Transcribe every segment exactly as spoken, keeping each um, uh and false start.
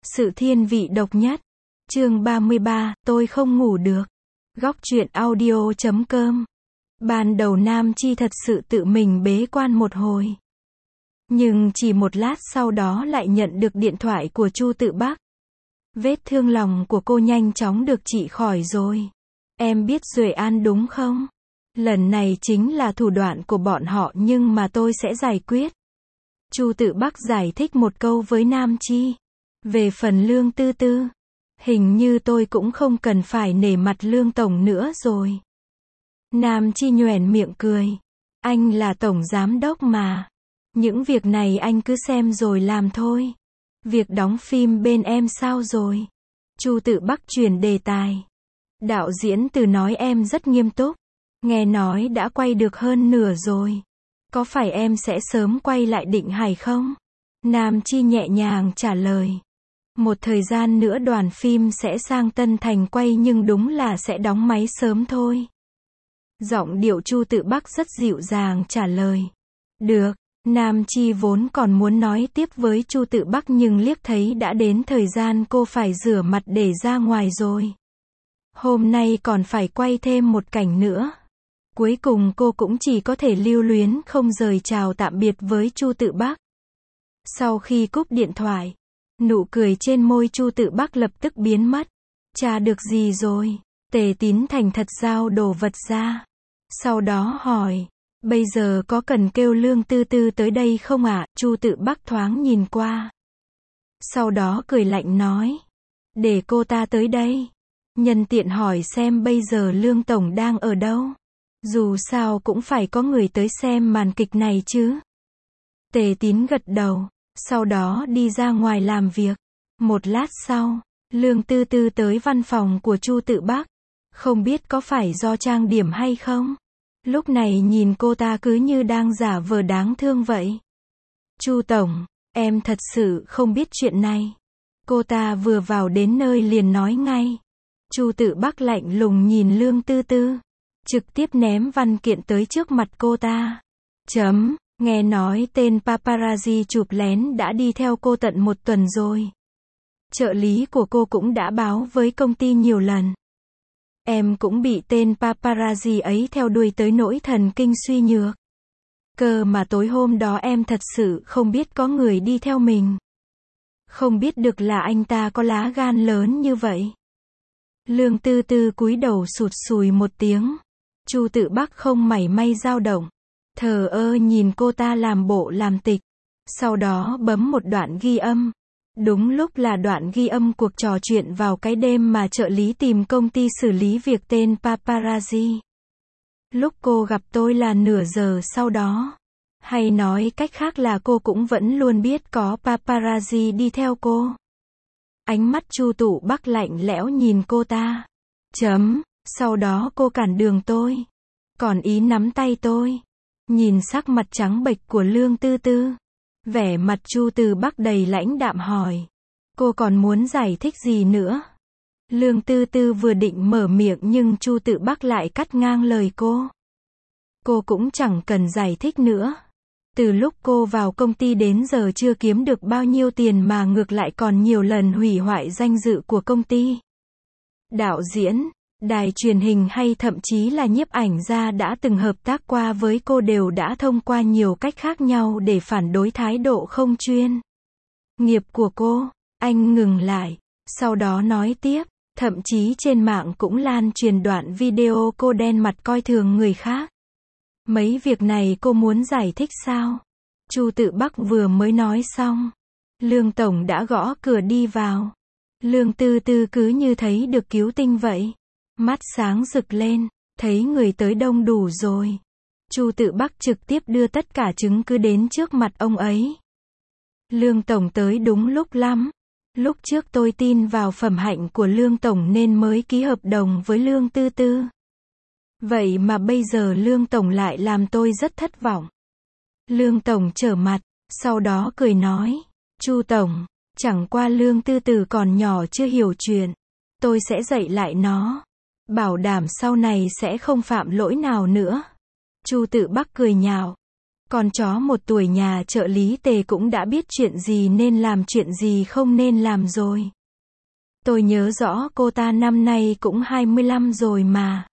Sự thiên vị độc nhất. Chương ba mươi ba, tôi không ngủ được. Góc truyện audio chấm com. Ban đầu Nam Chi thật sự tự mình bế quan một hồi. Nhưng chỉ một lát sau đó lại nhận được điện thoại của Chu Tự Bắc. Vết thương lòng của cô nhanh chóng được trị khỏi rồi. Em biết Duệ An đúng không? Lần này chính là thủ đoạn của bọn họ nhưng mà tôi sẽ giải quyết. Chu Tự Bắc giải thích một câu với Nam Chi. Về phần Lương Tư Tư, hình như tôi cũng không cần phải nể mặt Lương Tổng nữa rồi. Nam Chi nhoẻn miệng cười. Anh là Tổng Giám Đốc mà. Những việc này anh cứ xem rồi làm thôi. Việc đóng phim bên em sao rồi? Chu Tự Bắc chuyển đề tài. Đạo diễn Từ nói em rất nghiêm túc. Nghe nói đã quay được hơn nửa rồi. Có phải em sẽ sớm quay lại Định Hải không? Nam Chi nhẹ nhàng trả lời. Một thời gian nữa đoàn phim sẽ sang Tân Thành quay nhưng đúng là sẽ đóng máy sớm thôi. Giọng điệu Chu Tự Bắc rất dịu dàng trả lời. Được. Nam Chi vốn còn muốn nói tiếp với Chu Tự Bắc nhưng liếc thấy đã đến thời gian cô phải rửa mặt để ra ngoài rồi. Hôm nay còn phải quay thêm một cảnh nữa. Cuối cùng cô cũng chỉ có thể lưu luyến không rời chào tạm biệt với Chu Tự Bắc. Sau khi cúp điện thoại, nụ cười trên môi Chu Tự Bắc lập tức biến mất. Tra được gì rồi? Tề Tín thành thật giao đồ vật ra. Sau đó hỏi. Bây giờ có cần kêu Lương Tư Tư tới đây không ạ? À? Chu Tự Bắc thoáng nhìn qua. Sau đó cười lạnh nói. Để cô ta tới đây. Nhân tiện hỏi xem bây giờ Lương Tổng đang ở đâu. Dù sao cũng phải có người tới xem màn kịch này chứ. Tề Tín gật đầu. Sau đó đi ra ngoài làm việc. Một lát sau, Lương Tư Tư tới văn phòng của Chu Tự Bắc. Không biết có phải do trang điểm hay không? Lúc này nhìn cô ta cứ như đang giả vờ đáng thương vậy. Chu Tổng, em thật sự không biết chuyện này. Cô ta vừa vào đến nơi liền nói ngay. Chu Tự Bắc lạnh lùng nhìn Lương Tư Tư. Trực tiếp ném văn kiện tới trước mặt cô ta. Chấm, nghe nói tên paparazzi chụp lén đã đi theo cô tận một tuần rồi. Trợ lý của cô cũng đã báo với công ty nhiều lần. Em cũng bị tên paparazzi ấy theo đuôi tới nỗi thần kinh suy nhược. Cơ mà tối hôm đó em thật sự không biết có người đi theo mình. Không biết được là anh ta có lá gan lớn như vậy. Lương Tư Tư cúi đầu sụt sùi một tiếng. Chu Tự Bắc không mảy may dao động. Thờ ơ nhìn cô ta làm bộ làm tịch. Sau đó bấm một đoạn ghi âm. Đúng lúc là đoạn ghi âm cuộc trò chuyện vào cái đêm mà trợ lý tìm công ty xử lý việc tên paparazzi. Lúc cô gặp tôi là nửa giờ sau đó. Hay nói cách khác là cô cũng vẫn luôn biết có paparazzi đi theo cô. Ánh mắt Chu Tự Bắc lạnh lẽo nhìn cô ta. Chấm, sau đó cô cản đường tôi. Còn ý nắm tay tôi. Nhìn sắc mặt trắng bệch của Lương Tư Tư. Vẻ mặt Chu Tự Bắc đầy lãnh đạm hỏi. Cô còn muốn giải thích gì nữa? Lương Tư Tư vừa định mở miệng nhưng Chu Tự Bắc lại cắt ngang lời cô. Cô cũng chẳng cần giải thích nữa. Từ lúc cô vào công ty đến giờ chưa kiếm được bao nhiêu tiền mà ngược lại còn nhiều lần hủy hoại danh dự của công ty. Đạo diễn, đài truyền hình hay thậm chí là nhiếp ảnh gia đã từng hợp tác qua với cô đều đã thông qua nhiều cách khác nhau để phản đối thái độ không chuyên nghiệp của cô. Anh ngừng lại, sau đó nói tiếp, thậm chí trên mạng cũng lan truyền đoạn video cô đen mặt coi thường người khác. Mấy việc này cô muốn giải thích sao? Chu Tự Bắc vừa mới nói xong. Lương Tổng đã gõ cửa đi vào. Lương Tư Tư cứ như thấy được cứu tinh vậy. Mắt sáng rực lên, thấy người tới đông đủ rồi. Chu Tự Bắc trực tiếp đưa tất cả chứng cứ đến trước mặt ông ấy. Lương Tổng tới đúng lúc lắm. Lúc trước tôi tin vào phẩm hạnh của Lương Tổng nên mới ký hợp đồng với Lương Tư Tư. Vậy mà bây giờ Lương Tổng lại làm tôi rất thất vọng. Lương Tổng trở mặt, sau đó cười nói. Chu Tổng, chẳng qua Lương Tư Tư còn nhỏ chưa hiểu chuyện. Tôi sẽ dạy lại nó. Bảo đảm sau này sẽ không phạm lỗi nào nữa. Chu Tự Bắc cười nhạo. Con chó một tuổi nhà trợ lý Tề cũng đã biết chuyện gì nên làm chuyện gì không nên làm rồi. Tôi nhớ rõ cô ta năm nay cũng hai mươi lăm rồi mà.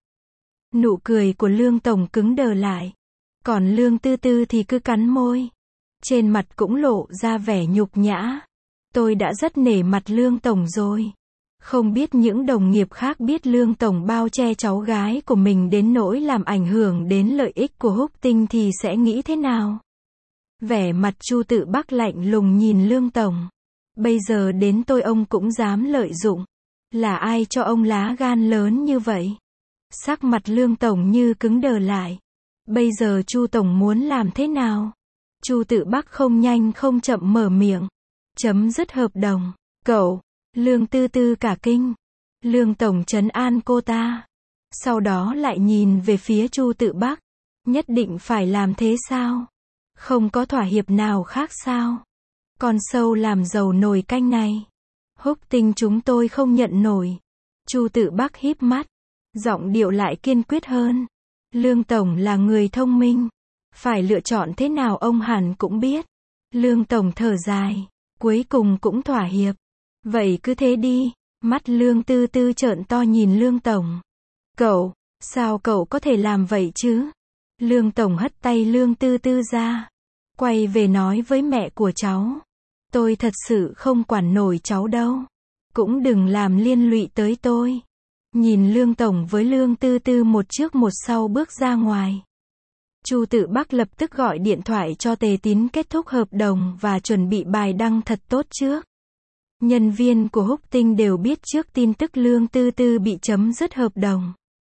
Nụ cười của Lương Tổng cứng đờ lại. Còn Lương Tư Tư thì cứ cắn môi. Trên mặt cũng lộ ra vẻ nhục nhã. Tôi đã rất nể mặt Lương Tổng rồi. Không biết những đồng nghiệp khác biết Lương Tổng bao che cháu gái của mình đến nỗi làm ảnh hưởng đến lợi ích của Húc Tinh thì sẽ nghĩ thế nào? Vẻ mặt Chu Tự Bắc lạnh lùng nhìn Lương Tổng. Bây giờ đến tôi ông cũng dám lợi dụng. Là ai cho ông lá gan lớn như vậy? Sắc mặt Lương Tổng như cứng đờ lại. Bây giờ Chu Tổng muốn làm thế nào? Chu Tự Bắc không nhanh không chậm mở miệng. Chấm dứt hợp đồng. Cậu, Lương Tư Tư cả kinh. Lương Tổng trấn an cô ta. Sau đó lại nhìn về phía Chu Tự Bắc. Nhất định phải làm thế sao? Không có thỏa hiệp nào khác sao? Con sâu làm dầu nồi canh này. Húc Tinh chúng tôi không nhận nổi. Chu Tự Bắc híp mắt. Giọng điệu lại kiên quyết hơn. Lương Tổng là người thông minh. Phải lựa chọn thế nào ông hẳn cũng biết. Lương Tổng thở dài. Cuối cùng cũng thỏa hiệp. Vậy cứ thế đi. Mắt Lương Tư Tư trợn to nhìn Lương Tổng. Cậu, sao cậu có thể làm vậy chứ? Lương Tổng hất tay Lương Tư Tư ra. Quay về nói với mẹ của cháu. Tôi thật sự không quản nổi cháu đâu. Cũng đừng làm liên lụy tới tôi. Nhìn Lương Tổng với Lương Tư Tư một trước một sau bước ra ngoài. Chu Tự Bắc lập tức gọi điện thoại cho Tề Tín kết thúc hợp đồng và chuẩn bị bài đăng thật tốt trước. Nhân viên của Húc Tinh đều biết trước tin tức Lương Tư Tư bị chấm dứt hợp đồng.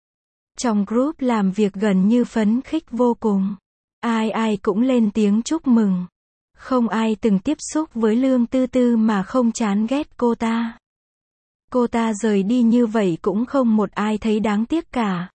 Trong group làm việc gần như phấn khích vô cùng. Ai ai cũng lên tiếng chúc mừng. Không ai từng tiếp xúc với Lương Tư Tư mà không chán ghét cô ta. Cô ta rời đi như vậy cũng không một ai thấy đáng tiếc cả.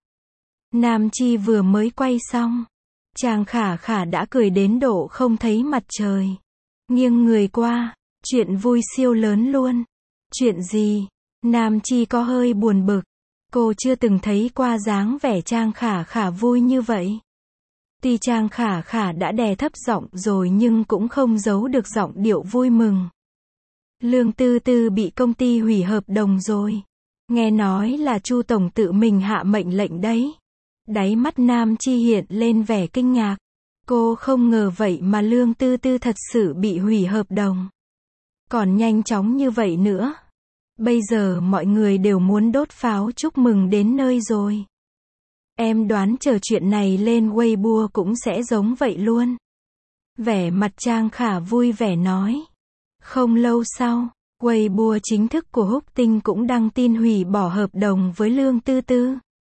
Nam Chi vừa mới quay xong. Trang Khả Khả đã cười đến độ không thấy mặt trời. Nghiêng người qua. Chuyện vui siêu lớn luôn. Chuyện gì? Nam Chi có hơi buồn bực. Cô chưa từng thấy qua dáng vẻ Trang Khả Khả vui như vậy. Tuy Trang Khả Khả đã đè thấp giọng rồi nhưng cũng không giấu được giọng điệu vui mừng. Lương Tư Tư bị công ty hủy hợp đồng rồi. Nghe nói là Chu Tổng tự mình hạ mệnh lệnh đấy. Đáy mắt Nam Chi hiện lên vẻ kinh ngạc. Cô không ngờ vậy mà Lương Tư Tư thật sự bị hủy hợp đồng. Còn nhanh chóng như vậy nữa. Bây giờ mọi người đều muốn đốt pháo chúc mừng đến nơi rồi. Em đoán chờ chuyện này lên Weibo cũng sẽ giống vậy luôn. Vẻ mặt Trang Khả vui vẻ nói. Không lâu sau, Weibo chính thức của Húc Tinh cũng đăng tin hủy bỏ hợp đồng với Lương Tư Tư.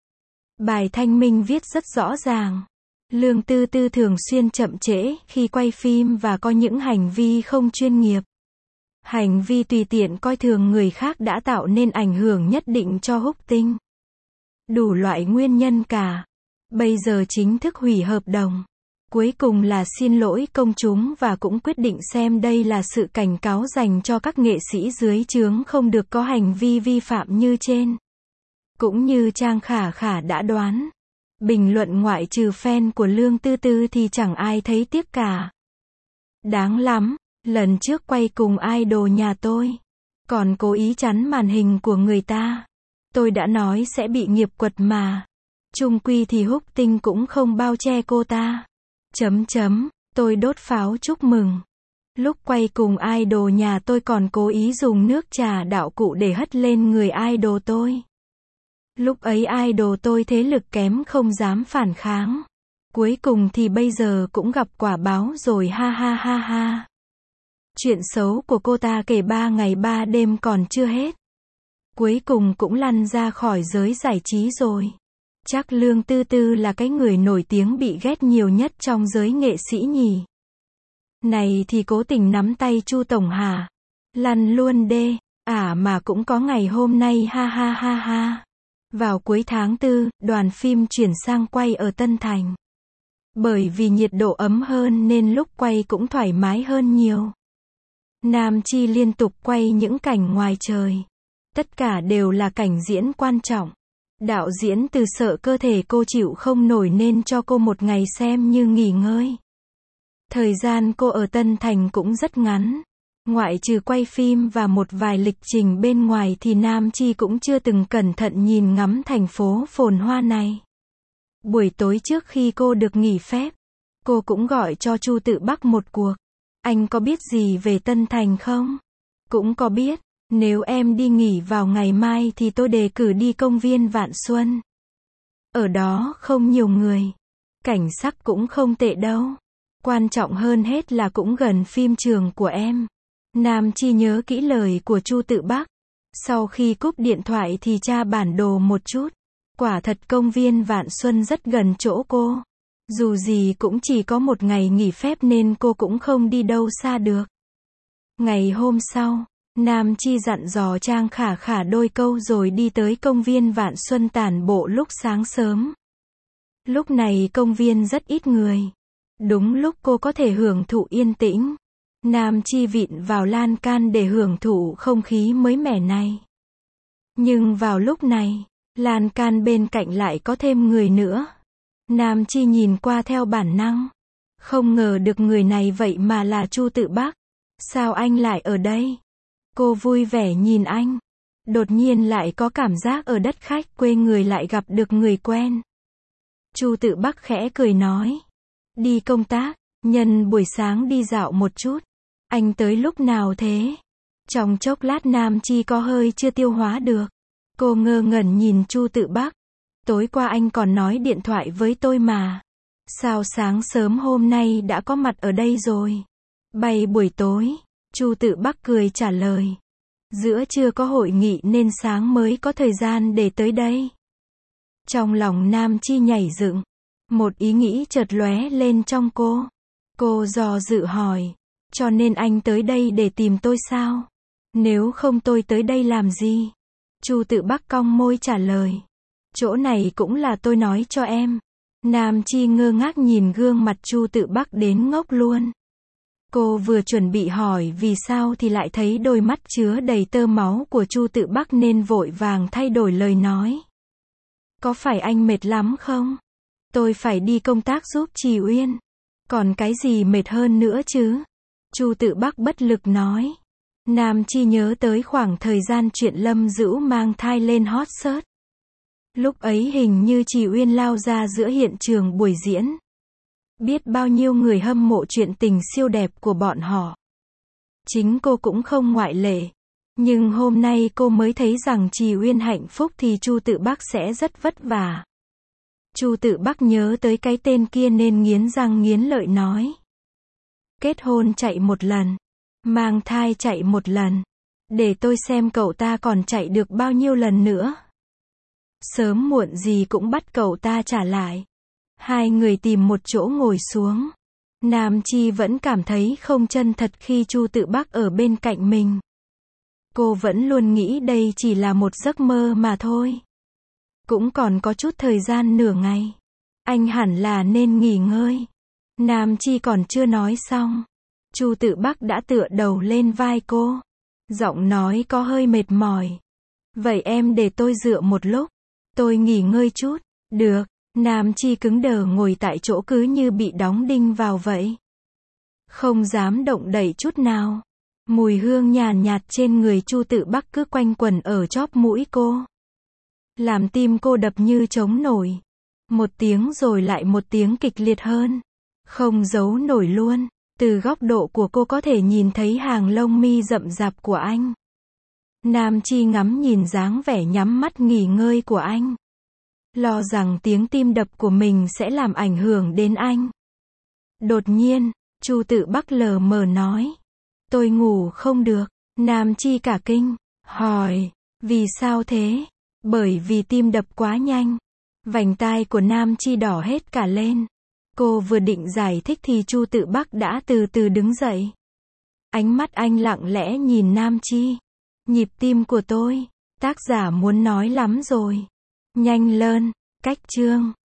Bài thanh minh viết rất rõ ràng. Lương Tư Tư thường xuyên chậm trễ khi quay phim và có những hành vi không chuyên nghiệp. Hành vi tùy tiện coi thường người khác đã tạo nên ảnh hưởng nhất định cho Húc Tinh. Đủ loại nguyên nhân cả. Bây giờ chính thức hủy hợp đồng. Cuối cùng là xin lỗi công chúng và cũng quyết định xem đây là sự cảnh cáo dành cho các nghệ sĩ dưới trướng không được có hành vi vi phạm như trên. Cũng như Trang Khả Khả đã đoán. Bình luận ngoại trừ fan của Lương Tư Tư thì chẳng ai thấy tiếc cả. Đáng lắm, lần trước quay cùng idol nhà tôi. Còn cố ý chắn màn hình của người ta. Tôi đã nói sẽ bị nghiệp quật mà. Chung quy thì Húc Tinh cũng không bao che cô ta. Chấm chấm, tôi đốt pháo chúc mừng. Lúc quay cùng idol nhà tôi còn cố ý dùng nước trà đạo cụ để hất lên người idol tôi. Lúc ấy idol tôi thế lực kém không dám phản kháng. Cuối cùng thì bây giờ cũng gặp quả báo rồi ha ha ha ha. Chuyện xấu của cô ta kể ba ngày ba đêm còn chưa hết. Cuối cùng cũng lăn ra khỏi giới giải trí rồi. Chắc Lương Tư Tư là cái người nổi tiếng bị ghét nhiều nhất trong giới nghệ sĩ nhỉ. Này thì cố tình nắm tay Chu Tổng hả? Lăn luôn đê. À mà cũng có ngày hôm nay ha ha ha ha. Vào cuối tháng tư, đoàn phim chuyển sang quay ở Tân Thành. Bởi vì nhiệt độ ấm hơn nên lúc quay cũng thoải mái hơn nhiều. Nam Chi liên tục quay những cảnh ngoài trời. Tất cả đều là cảnh diễn quan trọng. Đạo diễn từ sợ cơ thể cô chịu không nổi nên cho cô một ngày xem như nghỉ ngơi. Thời gian cô ở Tân Thành cũng rất ngắn. Ngoại trừ quay phim và một vài lịch trình bên ngoài thì Nam Chi cũng chưa từng cẩn thận nhìn ngắm thành phố phồn hoa này. Buổi tối trước khi cô được nghỉ phép, cô cũng gọi cho Chu Tự Bắc một cuộc. Anh có biết gì về Tân Thành không? Cũng có biết. Nếu em đi nghỉ vào ngày mai thì tôi đề cử đi công viên Vạn Xuân. Ở đó không nhiều người. Cảnh sắc cũng không tệ đâu. Quan trọng hơn hết là cũng gần phim trường của em. Nam Chi nhớ kỹ lời của Chu Tự Bắc. Sau khi cúp điện thoại thì tra bản đồ một chút. Quả thật công viên Vạn Xuân rất gần chỗ cô. Dù gì cũng chỉ có một ngày nghỉ phép nên cô cũng không đi đâu xa được. Ngày hôm sau, Nam Chi dặn dò Trang Khả Khả đôi câu rồi đi tới công viên Vạn Xuân tản bộ lúc sáng sớm. Lúc này công viên rất ít người. Đúng lúc cô có thể hưởng thụ yên tĩnh. Nam Chi vịn vào lan can để hưởng thụ không khí mới mẻ này. Nhưng vào lúc này, lan can bên cạnh lại có thêm người nữa. Nam Chi nhìn qua theo bản năng. Không ngờ được người này vậy mà là Chu Tự Bắc. Sao anh lại ở đây? Cô vui vẻ nhìn anh. Đột nhiên lại có cảm giác ở đất khách quê người lại gặp được người quen. Chu Tự Bắc khẽ cười nói. Đi công tác, nhân buổi sáng đi dạo một chút. Anh tới lúc nào thế? Trong chốc lát Nam Chi có hơi chưa tiêu hóa được. Cô ngơ ngẩn nhìn Chu Tự Bắc. Tối qua anh còn nói điện thoại với tôi mà. Sao sáng sớm hôm nay đã có mặt ở đây rồi? Bay buổi tối. Chu Tự Bắc cười trả lời. Giữa trưa có hội nghị nên sáng mới có thời gian để tới đây. Trong lòng Nam Chi nhảy dựng. Một ý nghĩ chợt lóe lên trong cô. Cô do dự hỏi. Cho nên anh tới đây để tìm tôi sao? Nếu không tôi tới đây làm gì? Chu Tự Bắc cong môi trả lời. Chỗ này cũng là tôi nói cho em. Nam Chi ngơ ngác nhìn gương mặt Chu Tự Bắc đến ngốc luôn. Cô vừa chuẩn bị hỏi vì sao thì lại thấy đôi mắt chứa đầy tơ máu của Chu Tự Bắc nên vội vàng thay đổi lời nói. Có phải anh mệt lắm không? Tôi phải đi công tác giúp Trì Uyên. Còn cái gì mệt hơn nữa chứ? Chu Tự Bắc bất lực nói. Nam Chi nhớ tới khoảng thời gian chuyện Lâm Dữu mang thai lên hot search. Lúc ấy hình như Trì Uyên lao ra giữa hiện trường buổi diễn. Biết bao nhiêu người hâm mộ chuyện tình siêu đẹp của bọn họ. Chính cô cũng không ngoại lệ. Nhưng hôm nay cô mới thấy rằng Trì Uyên hạnh phúc thì Chu Tự Bắc sẽ rất vất vả. Chu Tự Bắc nhớ tới cái tên kia nên nghiến răng nghiến lợi nói. Kết hôn chạy một lần. Mang thai chạy một lần. Để tôi xem cậu ta còn chạy được bao nhiêu lần nữa. Sớm muộn gì cũng bắt cậu ta trả lại. Hai người tìm một chỗ ngồi xuống. Nam Chi vẫn cảm thấy không chân thật khi Chu Tự Bắc ở bên cạnh mình. Cô vẫn luôn nghĩ đây chỉ là một giấc mơ mà thôi. Cũng còn có chút thời gian nửa ngày. Anh hẳn là nên nghỉ ngơi. Nam Chi còn chưa nói xong. Chu Tự Bắc đã tựa đầu lên vai cô. Giọng nói có hơi mệt mỏi. Vậy em để tôi dựa một lúc. Tôi nghỉ ngơi chút. Được. Nam Chi cứng đờ ngồi tại chỗ cứ như bị đóng đinh vào vậy. Không dám động đậy chút nào. Mùi hương nhàn nhạt trên người Chu Tự Bắc cứ quanh quẩn ở chóp mũi cô. Làm tim cô đập như trống nổi. Một tiếng rồi lại một tiếng kịch liệt hơn. Không giấu nổi luôn. Từ góc độ của cô có thể nhìn thấy hàng lông mi rậm rạp của anh. Nam Chi ngắm nhìn dáng vẻ nhắm mắt nghỉ ngơi của anh. Lo rằng tiếng tim đập của mình sẽ làm ảnh hưởng đến anh. Đột nhiên, Chu Tự Bắc lờ mờ nói. Tôi ngủ không được. Nam Chi cả kinh. Hỏi. Vì sao thế? Bởi vì tim đập quá nhanh. Vành tai của Nam Chi đỏ hết cả lên. Cô vừa định giải thích thì Chu Tự Bắc đã từ từ đứng dậy. Ánh mắt anh lặng lẽ nhìn Nam Chi. Nhịp tim của tôi. Tác giả muốn nói lắm rồi. Nhanh lên. Cách chương.